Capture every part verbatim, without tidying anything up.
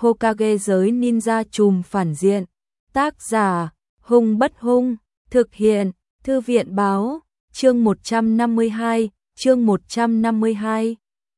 Hokage giới ninja trùm phản diện. Tác giả, Hung Bất Hung, thực hiện, Thư viện báo, chương một trăm năm mươi hai, chương một trăm năm mươi hai.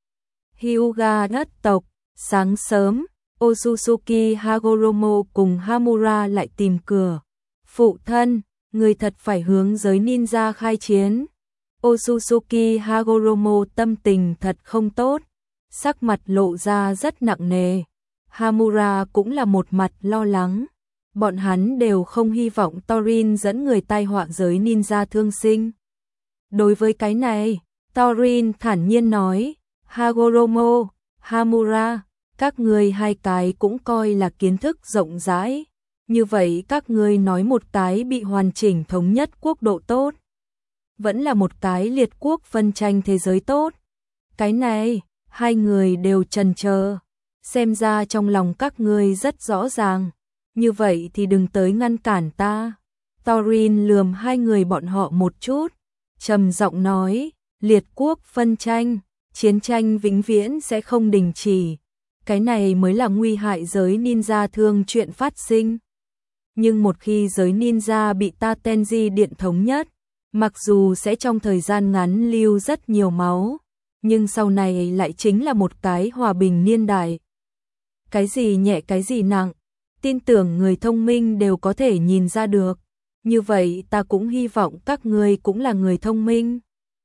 Hyuga nhất tộc, sáng sớm, Otsutsuki Hagoromo cùng Hamura lại tìm cửa. Phụ thân, người thật phải hướng giới ninja khai chiến. Otsutsuki Hagoromo tâm tình thật không tốt, sắc mặt lộ ra rất nặng nề. Hamura cũng là một mặt lo lắng. Bọn hắn đều không hy vọng Thorin dẫn người tai họa giới ninja thương sinh. Đối với cái này, Thorin thản nhiên nói, Hagoromo, Hamura, các ngươi hai cái cũng coi là kiến thức rộng rãi. Như vậy các ngươi nói một cái bị hoàn chỉnh thống nhất quốc độ tốt, vẫn là một cái liệt quốc phân tranh thế giới tốt. Cái này, hai người đều chần chờ. Xem ra trong lòng các ngươi rất rõ ràng. Như vậy thì đừng tới ngăn cản ta. Thorin lườm hai người bọn họ một chút, trầm giọng nói, liệt quốc phân tranh, chiến tranh vĩnh viễn sẽ không đình chỉ. Cái này mới là nguy hại giới ninja thương chuyện phát sinh. Nhưng một khi giới ninja bị ta Tenji điện thống nhất, mặc dù sẽ trong thời gian ngắn lưu rất nhiều máu, nhưng sau này lại chính là một cái hòa bình niên đại. Cái gì nhẹ cái gì nặng, tin tưởng người thông minh đều có thể nhìn ra được. Như vậy ta cũng hy vọng các ngươi cũng là người thông minh.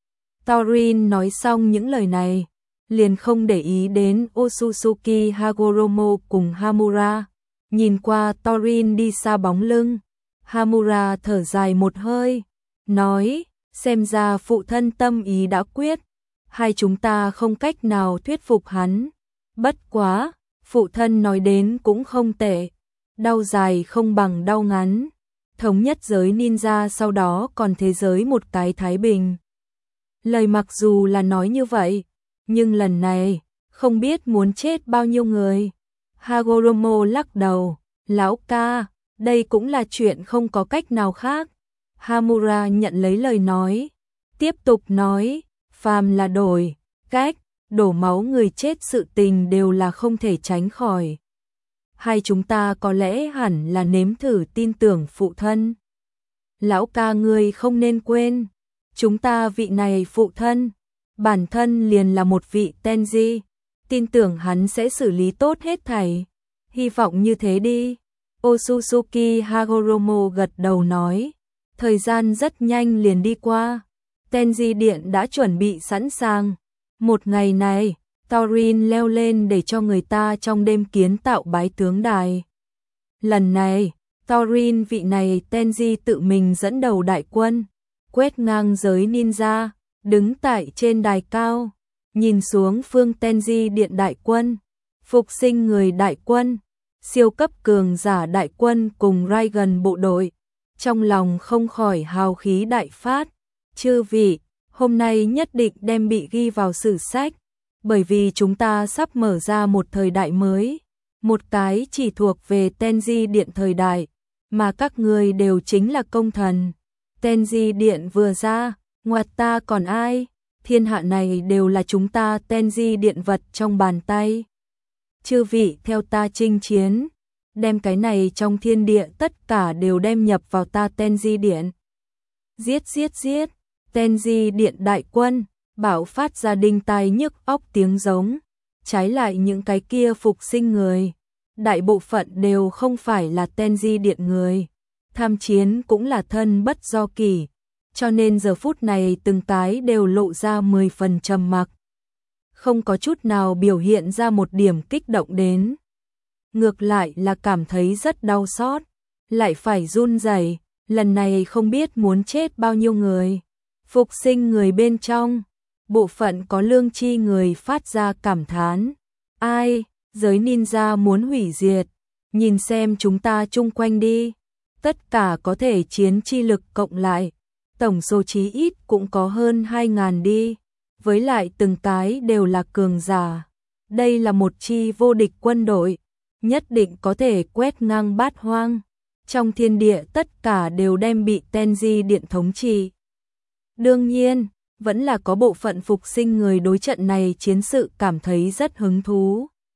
Thorin nói xong những lời này, liền không để ý đến Otsutsuki Hagoromo cùng Hamura. Nhìn qua Thorin đi xa bóng lưng, Hamura thở dài một hơi, nói, xem ra phụ thân tâm ý đã quyết, hai chúng ta không cách nào thuyết phục hắn. Bất quá, phụ thân nói đến cũng không tệ, đau dài không bằng đau ngắn, thống nhất giới ninja sau đó còn thế giới một cái thái bình. Lời mặc dù là nói như vậy, nhưng lần này, không biết muốn chết bao nhiêu người. Hagoromo lắc đầu, lão ca, đây cũng là chuyện không có cách nào khác. Hamura nhận lấy lời nói, tiếp tục nói, phàm là đổi, cách, đổ máu người chết sự tình đều là không thể tránh khỏi. Hay chúng ta có lẽ hẳn là nếm thử tin tưởng phụ thân. Lão ca ngươi không nên quên, chúng ta vị này phụ thân, bản thân liền là một vị Tenji, tin tưởng hắn sẽ xử lý tốt hết thảy. Hy vọng như thế đi. Otsutsuki Hagoromo gật đầu nói, thời gian rất nhanh liền đi qua, Tenji điện đã chuẩn bị sẵn sàng. Một ngày này, Thorin leo lên để cho người ta trong đêm kiến tạo bái tướng đài. Lần này, Thorin vị này Tenji tự mình dẫn đầu đại quân, quét ngang giới ninja, đứng tại trên đài cao, nhìn xuống phương Tenji điện đại quân, phục sinh người đại quân, siêu cấp cường giả đại quân cùng Raigan bộ đội, trong lòng không khỏi hào khí đại phát. Chư vị, hôm nay nhất định đem bị ghi vào sử sách, bởi vì chúng ta sắp mở ra một thời đại mới, một cái chỉ thuộc về Tenji điện thời đại, mà các người đều chính là công thần. Tenji điện vừa ra, ngoặt ta còn ai, thiên hạ này đều là chúng ta Tenji điện vật trong bàn tay. Chư vị theo ta chinh chiến, đem cái này trong thiên địa tất cả đều đem nhập vào ta Tenji điện. Giết giết giết, Tenji điện đại quân, bạo phát ra đinh tai nhức óc tiếng giống, trái lại những cái kia phục sinh người, đại bộ phận đều không phải là Tenji điện người, tham chiến cũng là thân bất do kỷ, cho nên giờ phút này từng cái đều lộ ra mười phần trầm mặc, không có chút nào biểu hiện ra một điểm kích động đến. Ngược lại là cảm thấy rất đau xót, lại phải run rẩy, lần này không biết muốn chết bao nhiêu người. Phục sinh người bên trong, bộ phận có lương tri người phát ra cảm thán, ai, giới ninja muốn hủy diệt, nhìn xem chúng ta chung quanh đi, tất cả có thể chiến chi lực cộng lại, tổng số chí ít cũng có hơn hai ngàn đi, với lại từng cái đều là cường giả. Đây là một chi vô địch quân đội, nhất định có thể quét ngang bát hoang, trong thiên địa tất cả đều đem bị Tenji điện thống trị. Đương nhiên, vẫn là có bộ phận phục sinh người đối trận này chiến sự cảm thấy rất hứng thú.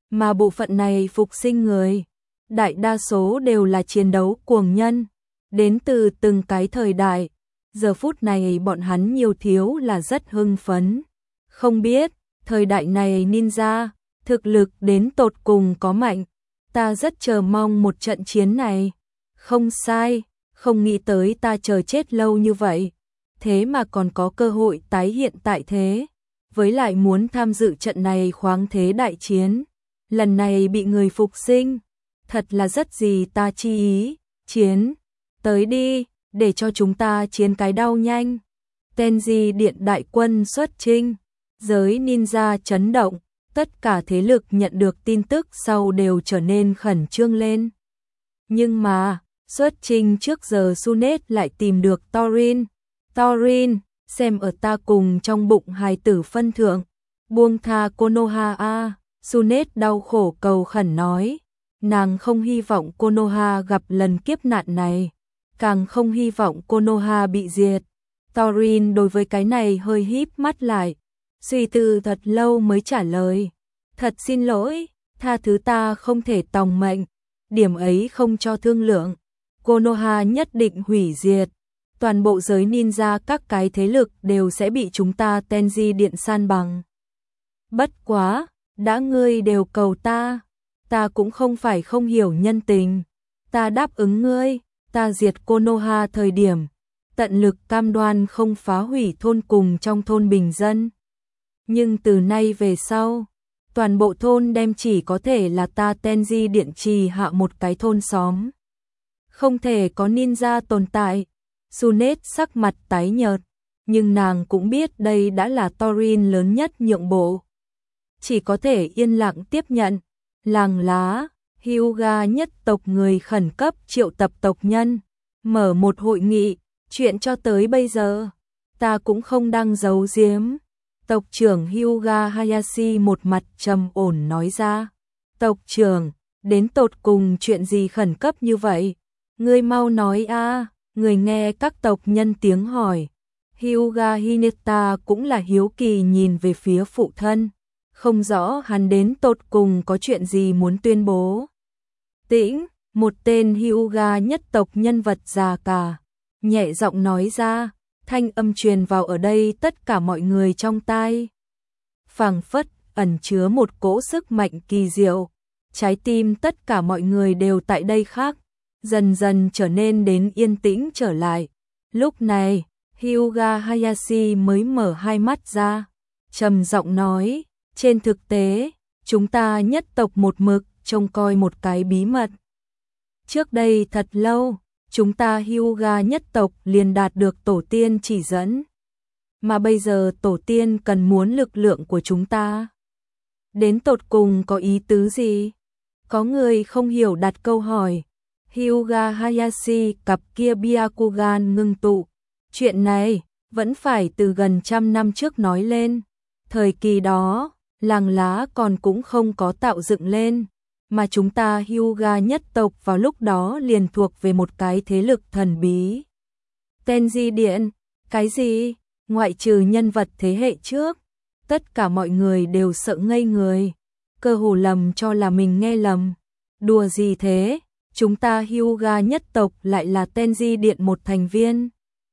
Mà bộ phận này phục sinh người, đại đa số đều là chiến đấu cuồng nhân, đến từ từng cái thời đại. Giờ phút này bọn hắn nhiều thiếu là rất hưng phấn. Không biết, thời đại này ninja, thực lực đến tột cùng có mạnh. Ta rất chờ mong một trận chiến này. Không sai, không nghĩ tới ta chờ chết lâu như vậy. Thế mà còn có cơ hội tái hiện tại thế. Với lại muốn tham dự trận này khoáng thế đại chiến. Lần này bị người phục sinh. Thật là rất gì ta chi ý. Chiến, tới đi, để cho chúng ta chiến cái đau nhanh. Tenji điện đại quân xuất chinh. Giới ninja chấn động. Tất cả thế lực nhận được tin tức sau đều trở nên khẩn trương lên. Nhưng mà, xuất trình trước giờ Sunet lại tìm được Thorin. Thorin, xem ở ta cùng trong bụng hài tử phân thượng. Buông tha Konoha a. Sunet đau khổ cầu khẩn nói. Nàng không hy vọng Konoha gặp lần kiếp nạn này. Càng không hy vọng Konoha bị diệt. Thorin đối với cái này hơi híp mắt lại. Suy tư thật lâu mới trả lời. Thật xin lỗi, tha thứ ta không thể tòng mệnh. Điểm ấy không cho thương lượng. Konoha nhất định hủy diệt. Toàn bộ giới ninja các cái thế lực đều sẽ bị chúng ta Tenji điện san bằng. Bất quá, đã ngươi đều cầu ta. Ta cũng không phải không hiểu nhân tình. Ta đáp ứng ngươi, ta diệt Konoha thời điểm. Tận lực cam đoan không phá hủy thôn cùng trong thôn bình dân. Nhưng từ nay về sau, toàn bộ thôn đem chỉ có thể là ta Tenji điện trì hạ một cái thôn xóm. Không thể có ninja tồn tại. Sunet sắc mặt tái nhợt, nhưng nàng cũng biết đây đã là Thorin lớn nhất nhượng bộ. Chỉ có thể yên lặng tiếp nhận. Làng lá, Hyuga nhất tộc người khẩn cấp triệu tập tộc nhân, mở một hội nghị. Chuyện cho tới bây giờ, ta cũng không đang giấu giếm. Tộc trưởng Hyuga Hayashi một mặt trầm ổn nói ra. Tộc trưởng, đến tột cùng chuyện gì khẩn cấp như vậy? Ngươi mau nói a. Người nghe các tộc nhân tiếng hỏi. Hyuga Hinata cũng là hiếu kỳ nhìn về phía phụ thân. Không rõ hắn đến tột cùng có chuyện gì muốn tuyên bố. Tĩnh, một tên Hyuga nhất tộc nhân vật già cả. Nhẹ giọng nói ra, thanh âm truyền vào ở đây tất cả mọi người trong tai. Phảng phất, ẩn chứa một cỗ sức mạnh kỳ diệu. Trái tim tất cả mọi người đều tại đây khác. Dần dần trở nên đến yên tĩnh trở lại. Lúc này, Hyuga Hayashi mới mở hai mắt ra. Trầm giọng nói, trên thực tế, chúng ta nhất tộc một mực trông coi một cái bí mật. Trước đây thật lâu, chúng ta Hyuga nhất tộc liền đạt được tổ tiên chỉ dẫn. Mà bây giờ tổ tiên cần muốn lực lượng của chúng ta. Đến tột cùng có ý tứ gì? Có người không hiểu đặt câu hỏi. Hyuga Hayashi cặp kia Byakugan ngưng tụ. Chuyện này vẫn phải từ gần trăm năm trước nói lên. Thời kỳ đó, làng lá còn cũng không có tạo dựng lên. Mà chúng ta Hyuga nhất tộc vào lúc đó liền thuộc về một cái thế lực thần bí. Tenji điện, cái gì? Ngoại trừ nhân vật thế hệ trước, tất cả mọi người đều sợ ngây người. Cơ hồ lầm cho là mình nghe lầm. Đùa gì thế? Chúng ta Hyuga nhất tộc lại là Tenji điện một thành viên.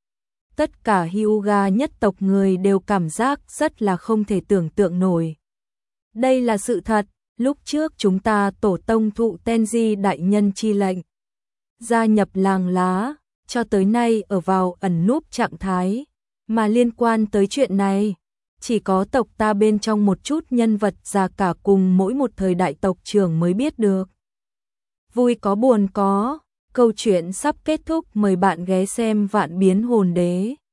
Tất cả Hyuga nhất tộc người đều cảm giác rất là không thể tưởng tượng nổi. Đây là sự thật, lúc trước chúng ta tổ tông thụ Tenji đại nhân chi lệnh. Gia nhập làng lá, cho tới nay ở vào ẩn núp trạng thái. Mà liên quan tới chuyện này, chỉ có tộc ta bên trong một chút nhân vật già cả cùng mỗi một thời đại tộc trưởng mới biết được. Vui có buồn có, câu chuyện sắp kết thúc, mời bạn ghé xem Vạn Biến Hồn Đế.